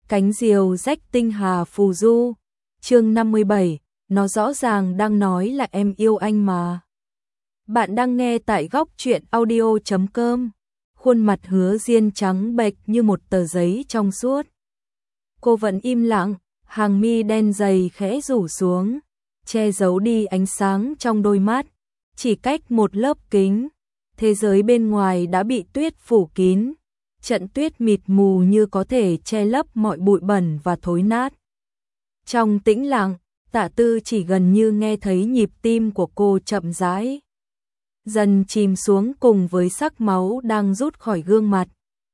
Cánh diều rách tinh hà phù du. Chương 57, nó rõ ràng đang nói là em yêu anh mà. Bạn đang nghe tại góc truyện audio.com. Khuôn mặt Hứa Diên trắng bệch như một tờ giấy trong suốt. Cô vẫn im lặng, hàng mi đen dày khẽ rủ xuống, che giấu đi ánh sáng trong đôi mắt. Chỉ cách một lớp kính, thế giới bên ngoài đã bị tuyết phủ kín. Trận tuyết mịt mù như có thể che lấp mọi bụi bẩn và thối nát. Trong tĩnh lặng, Tạ Tư chỉ gần như nghe thấy nhịp tim của cô chậm rãi, dần chìm xuống cùng với sắc máu đang rút khỏi gương mặt.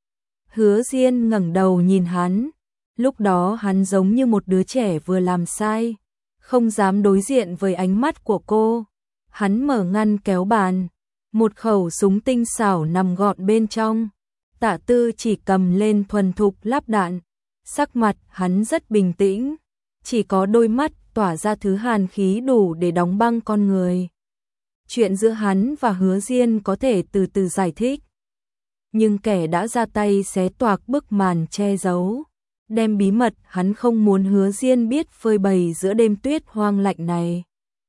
Hứa Diên ngẩng đầu nhìn hắn, lúc đó hắn giống như một đứa trẻ vừa làm sai, không dám đối diện với ánh mắt của cô. Hắn mở ngăn kéo bàn, một khẩu súng tinh xảo nằm gọn bên trong. Tạ Tư chỉ cầm lên thuần thục lắp đạn, sắc mặt hắn rất bình tĩnh, chỉ có đôi mắt tỏa ra thứ hàn khí đủ để đóng băng con người. Chuyện giữa hắn và Hứa Diên có thể từ từ giải thích, nhưng kẻ đã ra tay xé toạc bức màn che giấu, đem bí mật hắn không muốn Hứa Diên biết phơi bày giữa đêm tuyết hoang lạnh này.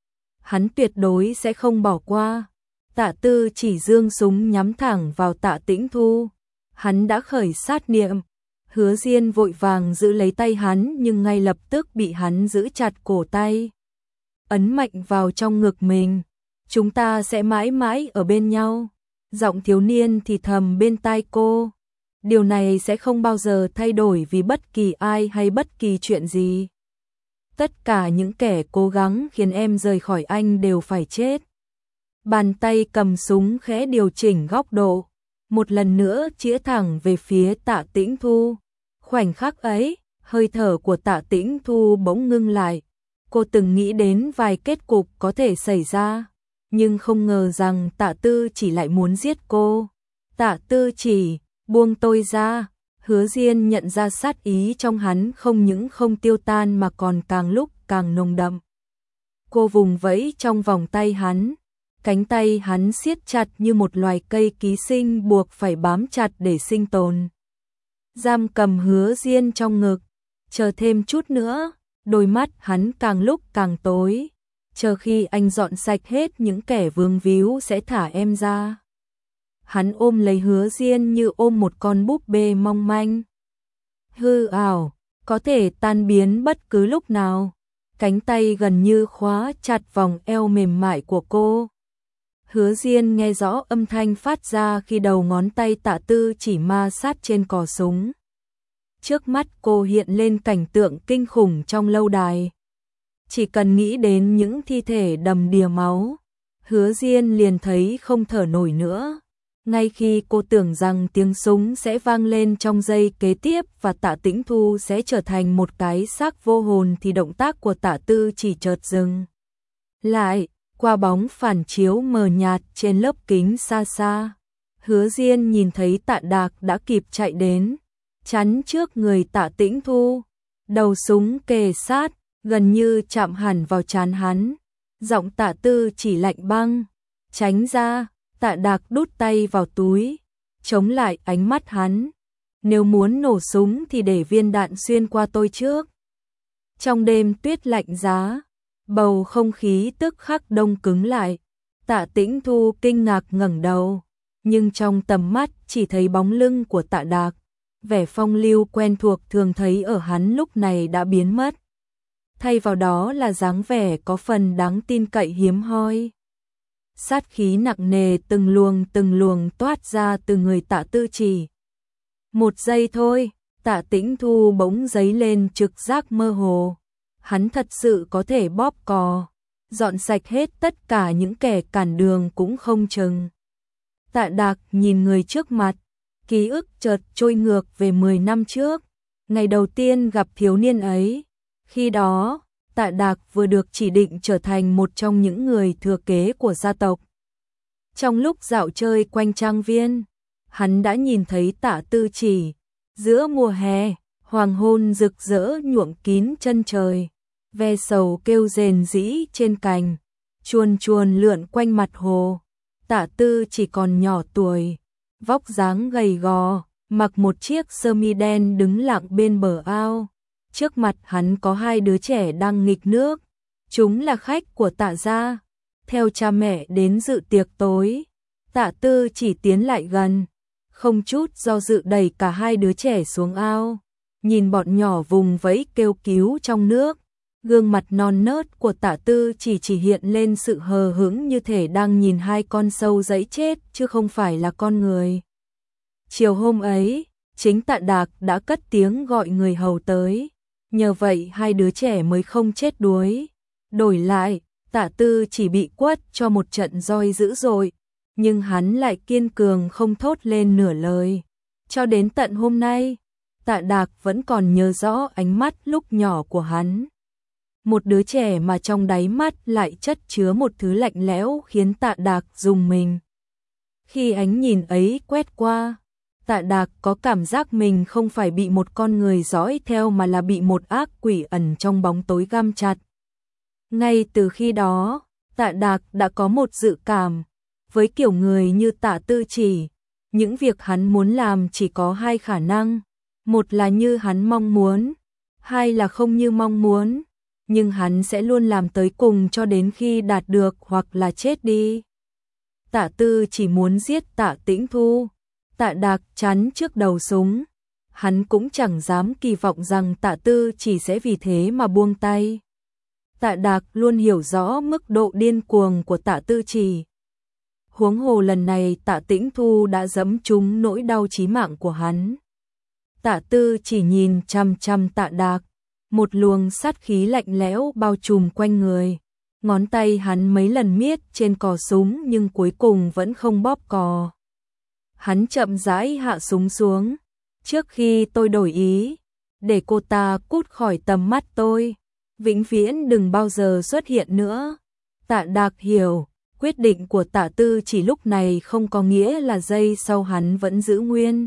Hắn tuyệt đối sẽ không bỏ qua. Tạ Tư chỉ giương súng nhắm thẳng vào Tạ Tĩnh Thu. Hắn đã khởi sát niệm. Hứa Diên vội vàng giữ lấy tay hắn nhưng ngay lập tức bị hắn giữ chặt cổ tay, ấn mạnh vào trong ngực mình. Chúng ta sẽ mãi mãi ở bên nhau. Giọng thiếu niên thì thầm bên tai cô. Điều này sẽ không bao giờ thay đổi vì bất kỳ ai hay bất kỳ chuyện gì. Tất cả những kẻ cố gắng khiến em rời khỏi anh đều phải chết. Bàn tay cầm súng khẽ điều chỉnh góc độ, một lần nữa chĩa thẳng về phía Tạ Tĩnh Thu. Khoảnh khắc ấy, hơi thở của Tạ Tĩnh Thu bỗng ngưng lại. Cô từng nghĩ đến vài kết cục có thể xảy ra, nhưng không ngờ rằng Tạ Tư chỉ lại muốn giết cô. Tạ Tư chỉ, buông tôi ra. Hứa Diên nhận ra sát ý trong hắn không những không tiêu tan mà còn càng lúc càng nồng đậm. Cô vùng vẫy trong vòng tay hắn, cánh tay hắn siết chặt như một loài cây ký sinh buộc phải bám chặt để sinh tồn. Giam cầm Hứa Diên trong ngực, chờ thêm chút nữa. Đôi mắt hắn càng lúc càng tối, chờ khi anh dọn sạch hết những kẻ vương víu sẽ thả em ra. Hắn ôm lấy Hứa Diên như ôm một con búp bê mong manh, hư ảo, có thể tan biến bất cứ lúc nào. Cánh tay gần như khóa chặt vòng eo mềm mại của cô. Hứa Diên nghe rõ âm thanh phát ra khi đầu ngón tay Tạ Tư chỉ ma sát trên cò súng. Trước mắt cô hiện lên cảnh tượng kinh khủng trong lâu đài. Chỉ cần nghĩ đến những thi thể đầm đìa máu, Hứa Diên liền thấy không thở nổi nữa. Ngay khi cô tưởng rằng tiếng súng sẽ vang lên trong giây kế tiếp và Tạ Tĩnh Thu sẽ trở thành một cái xác vô hồn thì động tác của Tạ Tư chỉ chợt dừng lại. Qua bóng phản chiếu mờ nhạt trên lớp kính xa xa, Hứa Diên nhìn thấy Tạ Đạc đã kịp chạy đến, chắn trước người Tạ Tĩnh Thu, đầu súng kề sát, gần như chạm hẳn vào trán hắn. Giọng Tạ Tư chỉ lạnh băng, tránh ra. Tạ Đạc đút tay vào túi, chống lại ánh mắt hắn. Nếu muốn nổ súng thì để viên đạn xuyên qua tôi trước. Trong đêm tuyết lạnh giá, bầu không khí tức khắc đông cứng lại. Tạ Tĩnh Thu kinh ngạc ngẩng đầu, nhưng trong tầm mắt chỉ thấy bóng lưng của Tạ Đạc. Vẻ phong lưu quen thuộc thường thấy ở hắn lúc này đã biến mất. Thay vào đó là dáng vẻ có phần đáng tin cậy hiếm hoi. Sát khí nặng nề từng luồng toát ra từ người Tạ Tư chỉ. Một giây thôi, Tạ Tĩnh Thu bỗng dấy lên trực giác mơ hồ. Hắn thật sự có thể bóp cò, dọn sạch hết tất cả những kẻ cản đường cũng không chừng. Tạ Đạc nhìn người trước mặt, ký ức chợt trôi ngược về 10 năm trước, ngày đầu tiên gặp thiếu niên ấy. Khi đó, Tạ Đạc vừa được chỉ định trở thành một trong những người thừa kế của gia tộc. Trong lúc dạo chơi quanh trang viên, hắn đã nhìn thấy Tạ Tư chỉ. Giữa mùa hè, hoàng hôn rực rỡ nhuộm kín chân trời, ve sầu kêu rền rĩ trên cành, chuồn chuồn lượn quanh mặt hồ. Tạ Tư chỉ còn nhỏ tuổi, vóc dáng gầy gò, mặc một chiếc sơ mi đen đứng lặng bên bờ ao. Trước mặt hắn có hai đứa trẻ đang nghịch nước. Chúng là khách của Tạ gia, theo cha mẹ đến dự tiệc tối. Tạ Tư chỉ tiến lại gần, không chút do dự đẩy cả hai đứa trẻ xuống ao. Nhìn bọn nhỏ vùng vẫy kêu cứu trong nước, gương mặt non nớt của Tạ Tư chỉ hiện lên sự hờ hững như thể đang nhìn hai con sâu giãy chết chứ không phải là con người. Chiều hôm ấy, chính Tạ Đạc đã cất tiếng gọi người hầu tới, nhờ vậy hai đứa trẻ mới không chết đuối. Đổi lại, Tạ Tư chỉ bị quất cho một trận roi dữ dội, nhưng hắn lại kiên cường không thốt lên nửa lời. Cho đến tận hôm nay, Tạ Đạc vẫn còn nhớ rõ ánh mắt lúc nhỏ của hắn. Một đứa trẻ mà trong đáy mắt lại chất chứa một thứ lạnh lẽo khiến Tạ Đạc rùng mình. Khi ánh nhìn ấy quét qua, Tạ Đạc có cảm giác mình không phải bị một con người dõi theo mà là bị một ác quỷ ẩn trong bóng tối găm chặt. Ngay từ khi đó, Tạ Đạc đã có một dự cảm, với kiểu người như Tạ Tư Chỉ, những việc hắn muốn làm chỉ có hai khả năng, một là như hắn mong muốn, hai là không như mong muốn, nhưng hắn sẽ luôn làm tới cùng cho đến khi đạt được hoặc là chết đi. Tạ Tư chỉ muốn giết Tạ Tĩnh Thu, Tạ Đạc chắn trước đầu súng, hắn cũng chẳng dám kỳ vọng rằng Tạ Tư chỉ sẽ vì thế mà buông tay. Tạ Đạc luôn hiểu rõ mức độ điên cuồng của Tạ Tư Chỉ. Huống hồ lần này Tạ Tĩnh Thu đã dẫm trúng nỗi đau chí mạng của hắn. Tạ Tư chỉ nhìn chằm chằm Tạ Đạc, một luồng sát khí lạnh lẽo bao trùm quanh người. Ngón tay hắn mấy lần miết trên cò súng nhưng cuối cùng vẫn không bóp cò. Hắn chậm rãi hạ súng xuống. Trước khi tôi đổi ý, để cô ta cút khỏi tầm mắt tôi, vĩnh viễn đừng bao giờ xuất hiện nữa. Tạ Đạc hiểu, quyết định của Tạ Tư chỉ lúc này không có nghĩa là giây sau hắn vẫn giữ nguyên.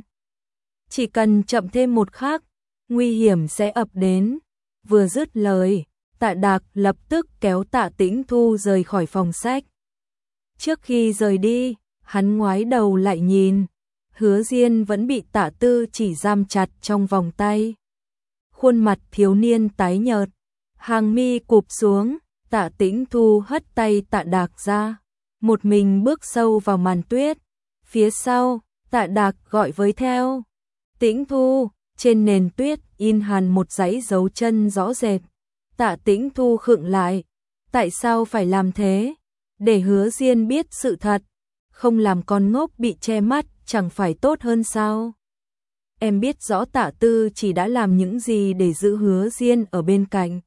Chỉ cần chậm thêm một khắc, nguy hiểm sẽ ập đến. Vừa dứt lời, Tạ Đạc lập tức kéo Tạ Tĩnh Thu rời khỏi phòng sách. Trước khi rời đi, hắn ngoái đầu lại nhìn, Hứa Diên vẫn bị Tạ Tư chỉ giam chặt trong vòng tay. Khuôn mặt thiếu niên tái nhợt, hàng mi cụp xuống, Tạ Tĩnh Thu hất tay Tạ Đạc ra, một mình bước sâu vào màn tuyết. Phía sau, Tạ Đạc gọi với theo. Tĩnh Thu, trên nền tuyết in hằn một dãy dấu chân rõ rệt. Tạ Tĩnh Thu khựng lại. Tại sao phải làm thế? Để Hứa Diên biết sự thật. Không làm con ngốc bị che mắt chẳng phải tốt hơn sao? Em biết rõ Tạ Tư chỉ đã làm những gì để giữ Hứa Diên ở bên cạnh.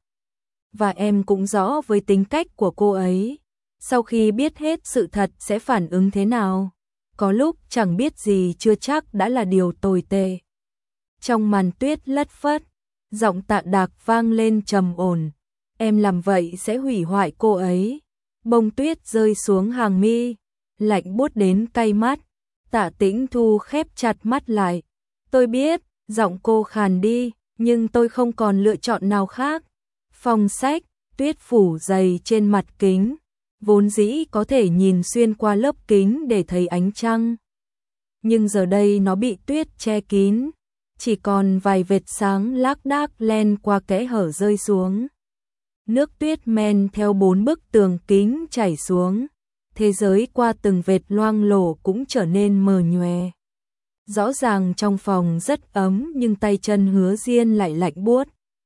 Và em cũng rõ với tính cách của cô ấy. Sau khi biết hết sự thật sẽ phản ứng thế nào? Có lúc chẳng biết gì chưa chắc đã là điều tồi tệ. Trong màn tuyết lất phất, giọng Tạ Đạc vang lên trầm ổn. Em làm vậy sẽ hủy hoại cô ấy. Bông tuyết rơi xuống hàng mi, lạnh buốt đến cay mắt. Tạ Tĩnh Thu khép chặt mắt lại. Tôi biết, giọng cô khàn đi, nhưng tôi không còn lựa chọn nào khác. Phòng sách, tuyết phủ dày trên mặt kính, vốn dĩ có thể nhìn xuyên qua lớp kính để thấy ánh trăng. Nhưng giờ đây nó bị tuyết che kín, chỉ còn vài vệt sáng lác đác len qua kẽ hở rơi xuống. Nước tuyết men theo 4 bức tường kính chảy xuống, thế giới qua từng vệt loang lổ cũng trở nên mờ nhòe. Rõ ràng trong phòng rất ấm nhưng tay chân Hứa Diên lại lạnh buốt.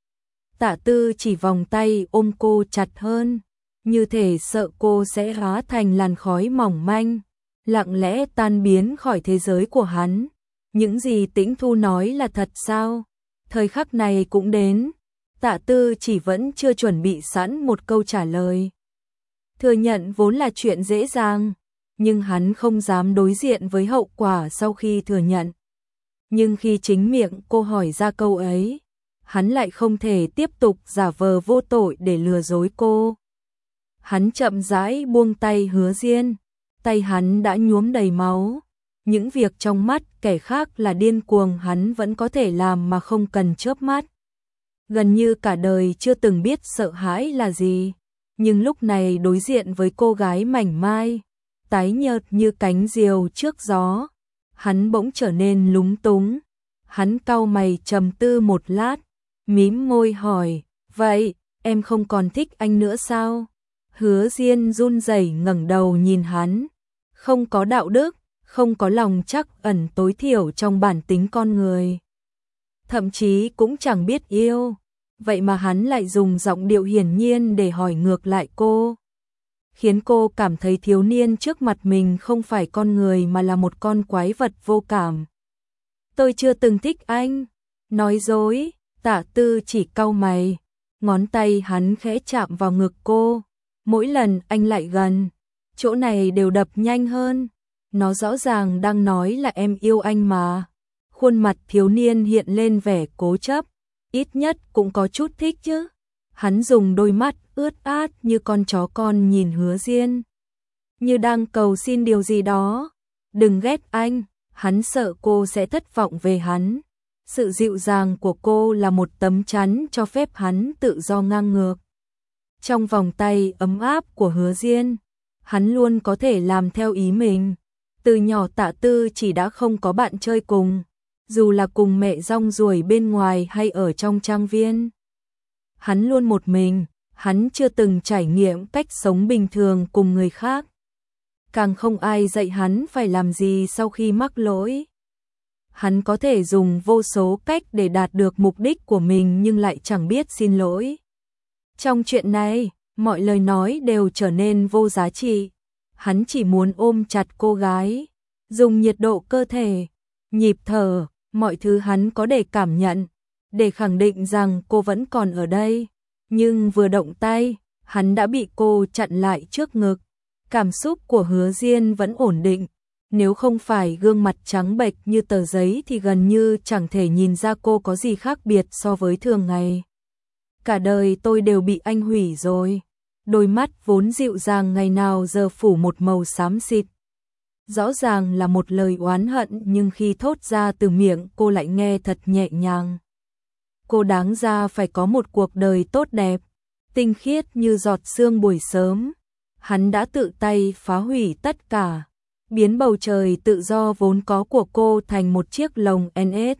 Tạ Tư chỉ vòng tay ôm cô chặt hơn, như thể sợ cô sẽ hóa thành làn khói mỏng manh, lặng lẽ tan biến khỏi thế giới của hắn. Những gì Tĩnh Thu nói là thật sao? Thời khắc này cũng đến. Tạ Tư chỉ vẫn chưa chuẩn bị sẵn một câu trả lời. Thừa nhận vốn là chuyện dễ dàng, nhưng hắn không dám đối diện với hậu quả sau khi thừa nhận. Nhưng khi chính miệng cô hỏi ra câu ấy, hắn lại không thể tiếp tục giả vờ vô tội để lừa dối cô. Hắn chậm rãi buông tay Hứa Diên, tay hắn đã nhuốm đầy máu. Những việc trong mắt kẻ khác là điên cuồng hắn vẫn có thể làm mà không cần chớp mắt. Gần như cả đời chưa từng biết sợ hãi là gì, nhưng lúc này đối diện với cô gái mảnh mai, tái nhợt như cánh diều trước gió, hắn bỗng trở nên lúng túng. Hắn cau mày trầm tư một lát, mím môi hỏi, vậy, em không còn thích anh nữa sao? Hứa Diên run rẩy ngẩng đầu nhìn hắn, không có đạo đức, không có lòng trắc ẩn tối thiểu trong bản tính con người. Thậm chí cũng chẳng biết yêu, vậy mà hắn lại dùng giọng điệu hiển nhiên để hỏi ngược lại cô. Khiến cô cảm thấy thiếu niên trước mặt mình không phải con người mà là một con quái vật vô cảm. Tôi chưa từng thích anh. Nói dối, Tạ Tư chỉ cau mày, ngón tay hắn khẽ chạm vào ngực cô. Mỗi lần anh lại gần, chỗ này đều đập nhanh hơn. Nó rõ ràng đang nói là em yêu anh mà. Khuôn mặt thiếu niên hiện lên vẻ cố chấp, ít nhất cũng có chút thích chứ. Hắn dùng đôi mắt ướt át như con chó con nhìn Hứa Diên, như đang cầu xin điều gì đó. Đừng ghét anh, hắn sợ cô sẽ thất vọng về hắn. Sự dịu dàng của cô là một tấm chắn cho phép hắn tự do ngang ngược. Trong vòng tay ấm áp của Hứa Diên, hắn luôn có thể làm theo ý mình. Từ nhỏ Tạ Tư chỉ đã không có bạn chơi cùng, dù là cùng mẹ rong ruổi bên ngoài hay ở trong trang viên. Hắn luôn một mình, hắn chưa từng trải nghiệm cách sống bình thường cùng người khác. Càng không ai dạy hắn phải làm gì sau khi mắc lỗi. Hắn có thể dùng vô số cách để đạt được mục đích của mình nhưng lại chẳng biết xin lỗi. Trong chuyện này, mọi lời nói đều trở nên vô giá trị. Hắn chỉ muốn ôm chặt cô gái, dùng nhiệt độ cơ thể, nhịp thở, mọi thứ hắn có để cảm nhận, để khẳng định rằng cô vẫn còn ở đây. Nhưng vừa động tay, hắn đã bị cô chặn lại trước ngực. Cảm xúc của Hứa Diên vẫn ổn định. Nếu không phải gương mặt trắng bệch như tờ giấy thì gần như chẳng thể nhìn ra cô có gì khác biệt so với thường ngày. Cả đời tôi đều bị anh hủy rồi. Đôi mắt vốn dịu dàng ngày nào giờ phủ một màu xám xịt. Rõ ràng là một lời oán hận nhưng khi thốt ra từ miệng cô lại nghe thật nhẹ nhàng. Cô đáng ra phải có một cuộc đời tốt đẹp, tinh khiết như giọt sương buổi sớm. Hắn đã tự tay phá hủy tất cả, biến bầu trời tự do vốn có của cô thành một chiếc lồng NS.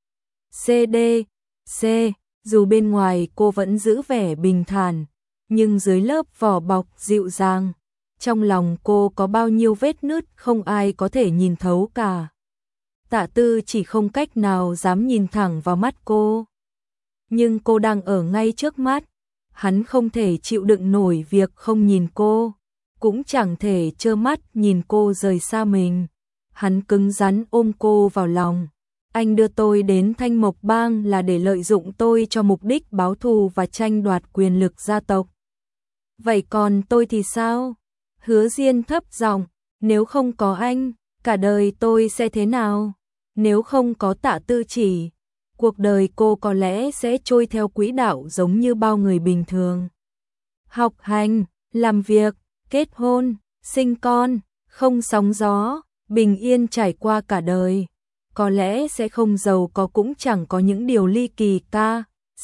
C. Dù bên ngoài cô vẫn giữ vẻ bình thản, nhưng dưới lớp vỏ bọc dịu dàng, trong lòng cô có bao nhiêu vết nứt không ai có thể nhìn thấu cả. Tạ Tư chỉ không cách nào dám nhìn thẳng vào mắt cô. Nhưng cô đang ở ngay trước mắt, hắn không thể chịu đựng nổi việc không nhìn cô, cũng chẳng thể trơ mắt nhìn cô rời xa mình. Hắn cứng rắn ôm cô vào lòng. Anh đưa tôi đến Thanh Mộc Bang là để lợi dụng tôi cho mục đích báo thù và tranh đoạt quyền lực gia tộc. Vậy còn tôi thì sao? Hứa Diên thấp giọng, nếu không có anh, cả đời tôi sẽ thế nào? Nếu không có Tạ Tư Chỉ, cuộc đời cô có lẽ sẽ trôi theo quỹ đạo giống như bao người bình thường. Học hành, làm việc, kết hôn, sinh con, không sóng gió, bình yên trải qua cả đời. Có lẽ sẽ không giàu có cũng chẳng có những điều ly kỳ ca,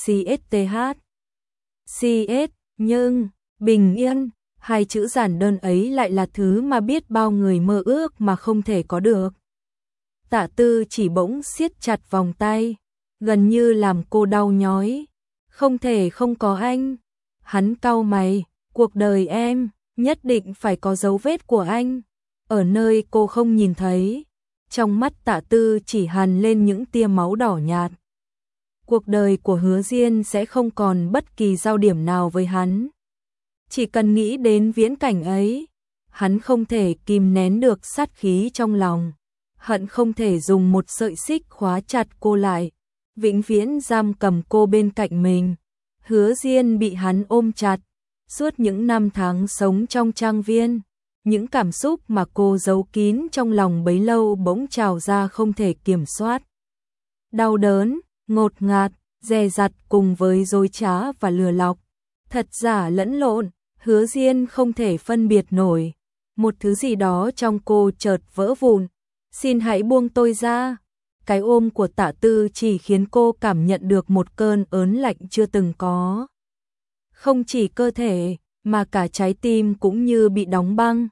nhưng, bình yên, hai chữ giản đơn ấy lại là thứ mà biết bao người mơ ước mà không thể có được. Tạ Tư chỉ bỗng siết chặt vòng tay, gần như làm cô đau nhói. Không thể không có anh. Hắn cau mày, cuộc đời em nhất định phải có dấu vết của anh, ở nơi cô không nhìn thấy. Trong mắt Tạ Tư chỉ hằn lên những tia máu đỏ nhạt. Cuộc đời của Hứa Diên sẽ không còn bất kỳ giao điểm nào với hắn. Chỉ cần nghĩ đến viễn cảnh ấy, hắn không thể kìm nén được sát khí trong lòng. Hận không thể dùng một sợi xích khóa chặt cô lại, vĩnh viễn giam cầm cô bên cạnh mình. Hứa Diên bị hắn ôm chặt. Suốt những năm tháng sống trong trang viên, những cảm xúc mà cô giấu kín trong lòng bấy lâu bỗng trào ra không thể kiểm soát. Đau đớn, ngột ngạt, dè dặt cùng với dối trá và lừa lọc. Thật giả lẫn lộn, Hứa Diên không thể phân biệt nổi. Một thứ gì đó trong cô chợt vỡ vụn. Xin hãy buông tôi ra. Cái ôm của Tạ Tư chỉ khiến cô cảm nhận được một cơn ớn lạnh chưa từng có. Không chỉ cơ thể, mà cả trái tim cũng như bị đóng băng.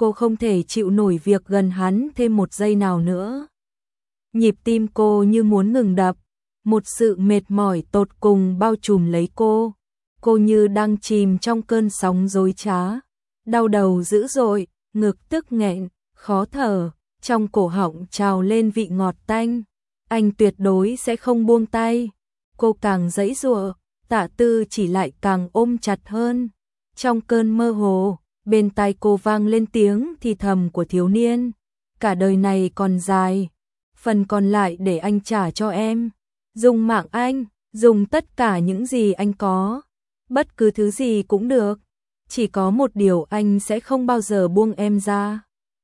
Cô không thể chịu nổi việc gần hắn thêm một giây nào nữa. Nhịp tim cô như muốn ngừng đập, một sự mệt mỏi tột cùng bao trùm lấy cô. Cô như đang chìm trong cơn sóng dối trá, đau đầu dữ dội, ngực tức nghẹn, khó thở, trong cổ họng trào lên vị ngọt tanh. Anh tuyệt đối sẽ không buông tay. Cô càng giãy giụa, Tạ Tư chỉ lại càng ôm chặt hơn. Trong cơn mơ hồ, bên tai cô vang lên tiếng thì thầm của thiếu niên. Cả đời này còn dài, phần còn lại để anh trả cho em. Dùng mạng anh, dùng tất cả những gì anh có. Bất cứ thứ gì cũng được. Chỉ có một điều anh sẽ không bao giờ buông em ra.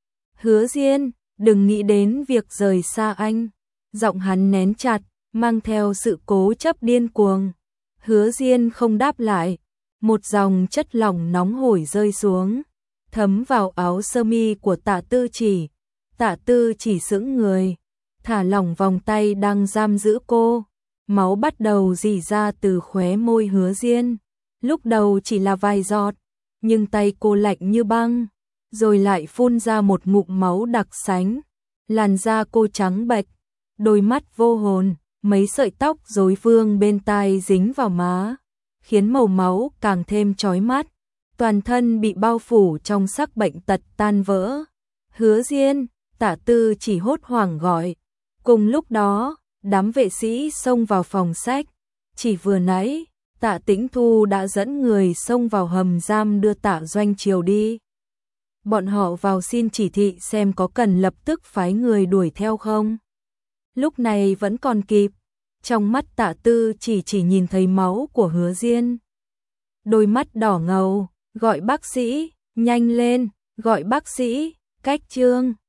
Hứa Diên, đừng nghĩ đến việc rời xa anh. Giọng hắn nén chặt, mang theo sự cố chấp điên cuồng. Hứa Diên không đáp lại. Một dòng chất lỏng nóng hổi rơi xuống, thấm vào áo sơ mi của Tạ Tư Chỉ. Tạ Tư Chỉ sững người, thả lỏng vòng tay đang giam giữ cô. Máu bắt đầu rỉ ra từ khóe môi Hứa Diên. Lúc đầu chỉ là vài giọt, nhưng tay cô lạnh như băng, rồi lại phun ra một ngụm máu đặc sánh. Làn da cô trắng bệch, đôi mắt vô hồn, mấy sợi tóc rối vương bên tai dính vào má, khiến màu máu càng thêm chói mắt. Toàn thân bị bao phủ trong sắc bệnh tật tan vỡ. Hứa Diên, Tạ Tư Chỉ hốt hoảng gọi. Cùng lúc đó, đám vệ sĩ xông vào phòng sách. Chỉ vừa nãy, Tạ Tĩnh Thu đã dẫn người xông vào hầm giam đưa Tạ Doanh Triều đi. Bọn họ vào xin chỉ thị xem có cần lập tức phái người đuổi theo không. Lúc này vẫn còn kịp. Trong mắt Tạ Tư chỉ nhìn thấy máu của Hứa Diên. Đôi mắt đỏ ngầu, gọi bác sĩ, nhanh lên, gọi bác sĩ, cách Trương.